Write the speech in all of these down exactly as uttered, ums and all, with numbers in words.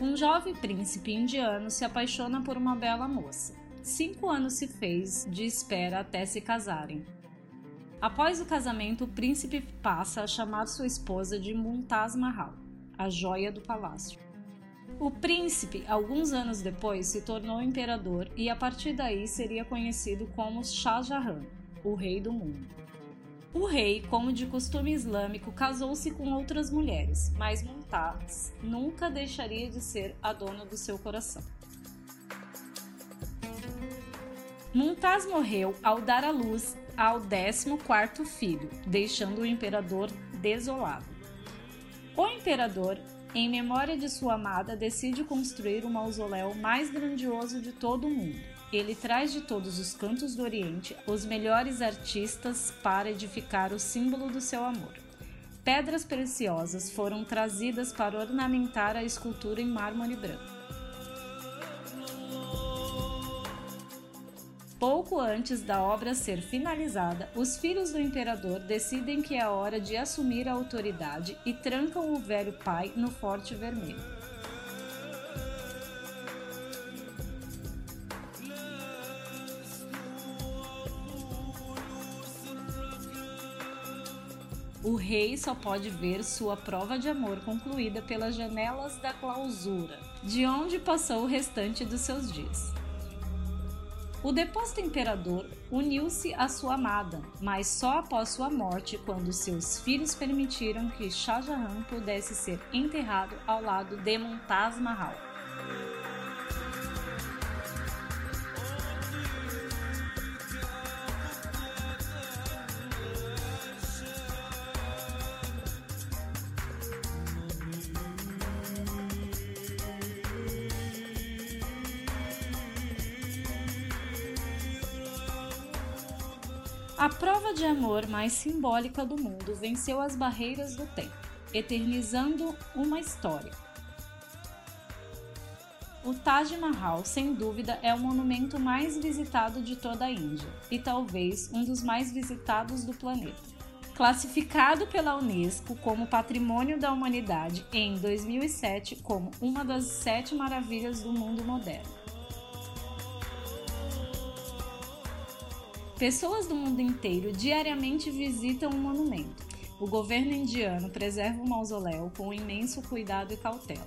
Um jovem príncipe indiano se apaixona por uma bela moça. Cinco anos se fez de espera até se casarem. Após o casamento, o príncipe passa a chamar sua esposa de Mumtaz Mahal, a joia do palácio. O príncipe, alguns anos depois, se tornou imperador e a partir daí seria conhecido como Shah Jahan, o rei do mundo. O rei, como de costume islâmico, casou-se com outras mulheres, mas Mumtaz nunca deixaria de ser a dona do seu coração. Mumtaz morreu ao dar à luz ao décimo quarto filho, deixando o imperador desolado. O imperador, em memória de sua amada, decide construir o mausoléu mais grandioso de todo o mundo. Ele traz de todos os cantos do Oriente os melhores artistas para edificar o símbolo do seu amor. Pedras preciosas foram trazidas para ornamentar a escultura em mármore branco. Pouco antes da obra ser finalizada, os filhos do imperador decidem que é hora de assumir a autoridade e trancam o velho pai no Forte Vermelho. O rei só pode ver sua prova de amor concluída pelas janelas da clausura, de onde passou o restante dos seus dias. O deposto imperador uniu-se à sua amada, mas só após sua morte, quando seus filhos permitiram que Shah Jahan pudesse ser enterrado ao lado de Mumtaz Mahal. A prova de amor mais simbólica do mundo venceu as barreiras do tempo, eternizando uma história. O Taj Mahal, sem dúvida, é o monumento mais visitado de toda a Índia e talvez um dos mais visitados do planeta. Classificado pela Unesco como Patrimônio da Humanidade em dois mil e sete como uma das sete maravilhas do mundo moderno. Pessoas do mundo inteiro diariamente visitam o monumento. O governo indiano preserva o mausoléu com imenso cuidado e cautela.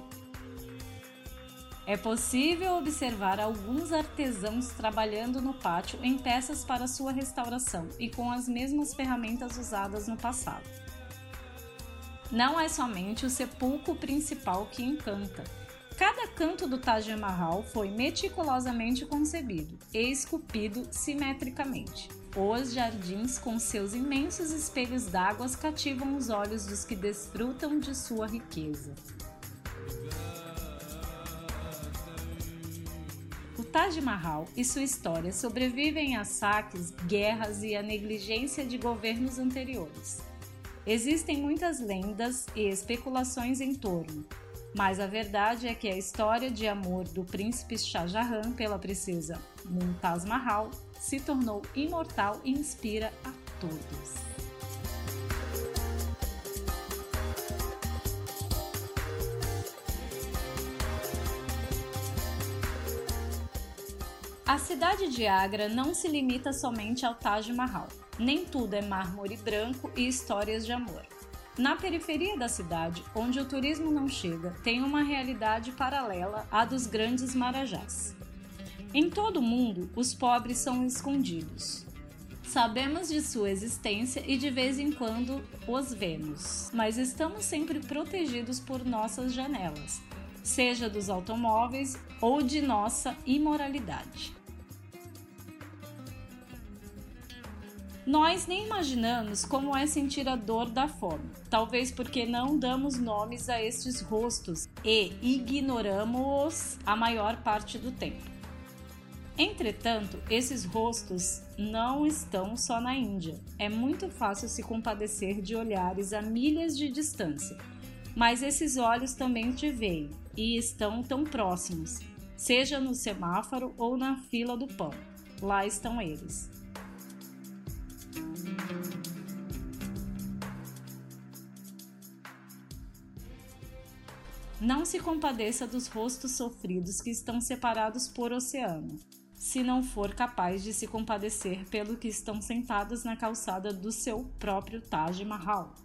É possível observar alguns artesãos trabalhando no pátio em peças para sua restauração e com as mesmas ferramentas usadas no passado. Não é somente o sepulcro principal que encanta. Cada canto do Taj Mahal foi meticulosamente concebido e esculpido simetricamente. Os jardins, com seus imensos espelhos d'água, cativam os olhos dos que desfrutam de sua riqueza. O Taj Mahal e sua história sobrevivem a saques, guerras e a negligência de governos anteriores. Existem muitas lendas e especulações em torno, mas a verdade é que a história de amor do príncipe Shah Jahan pela princesa Mumtaz Mahal se tornou imortal e inspira a todos. A cidade de Agra não se limita somente ao Taj Mahal. Nem tudo é mármore branco e histórias de amor. Na periferia da cidade, onde o turismo não chega, tem uma realidade paralela à dos grandes marajás. Em todo o mundo, os pobres são escondidos. Sabemos de sua existência e de vez em quando os vemos, mas estamos sempre protegidos por nossas janelas, seja dos automóveis ou de nossa imoralidade. Nós nem imaginamos como é sentir a dor da fome, talvez porque não damos nomes a estes rostos e ignoramos-os a maior parte do tempo. Entretanto, esses rostos não estão só na Índia. É muito fácil se compadecer de olhares a milhas de distância, mas esses olhos também te veem e estão tão próximos, seja no semáforo ou na fila do pão. Lá estão eles. Não se compadeça dos rostos sofridos que estão separados por oceano, se não for capaz de se compadecer pelo que estão sentados na calçada do seu próprio Taj Mahal.